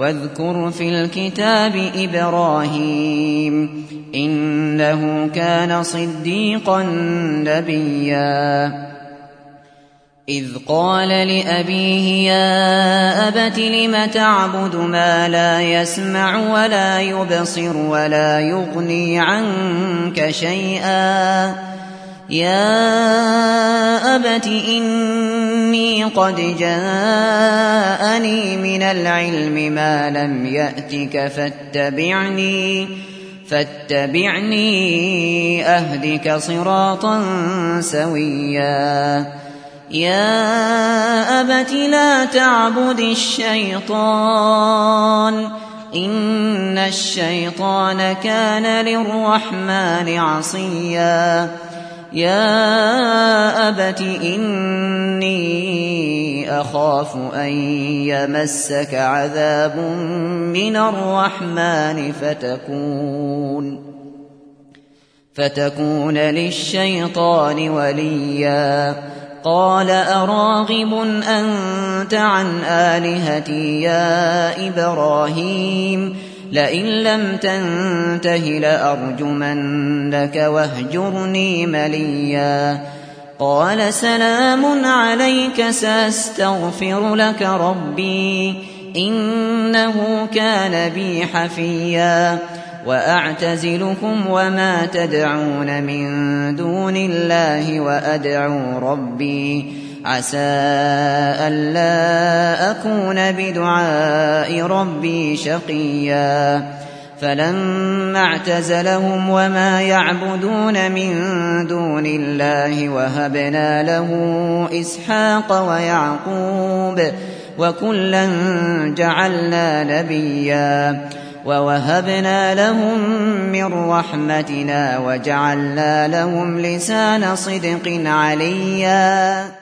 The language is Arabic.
واذكر في الكتاب إبراهيم إنه كان صديقا نبيا إذ قال لأبيه يا أبت لم تعبد ما لا يسمع ولا يبصر ولا يغني عنك شيئا يا أبت إني قد جاءني من العلم ما لم يأتك فاتبعني أهدك صراطا سويا يا أبت لا تعبد الشيطان إن الشيطان كان للرحمن عصيا يا أبت إني أخاف أن يمسك عذاب من الرحمن فتكون للشيطان وليا قال أراغب أنت عن آلهتي يا إبراهيم لئن لم تنته لأرجمنك واهجرني مليا قال سلام عليك سأستغفر لك ربي إنه كان بي حفيا وأعتزلكم وما تدعون من دون الله وأدعو ربي عسى ألا أكون بدعاء ربي شقيا فلما اعتزلهم وما يعبدون من دون الله وهبنا له إسحاق ويعقوب وكلا جعلنا نبيا ووهبنا لهم من رحمتنا وجعلنا لهم لسان صدق عليا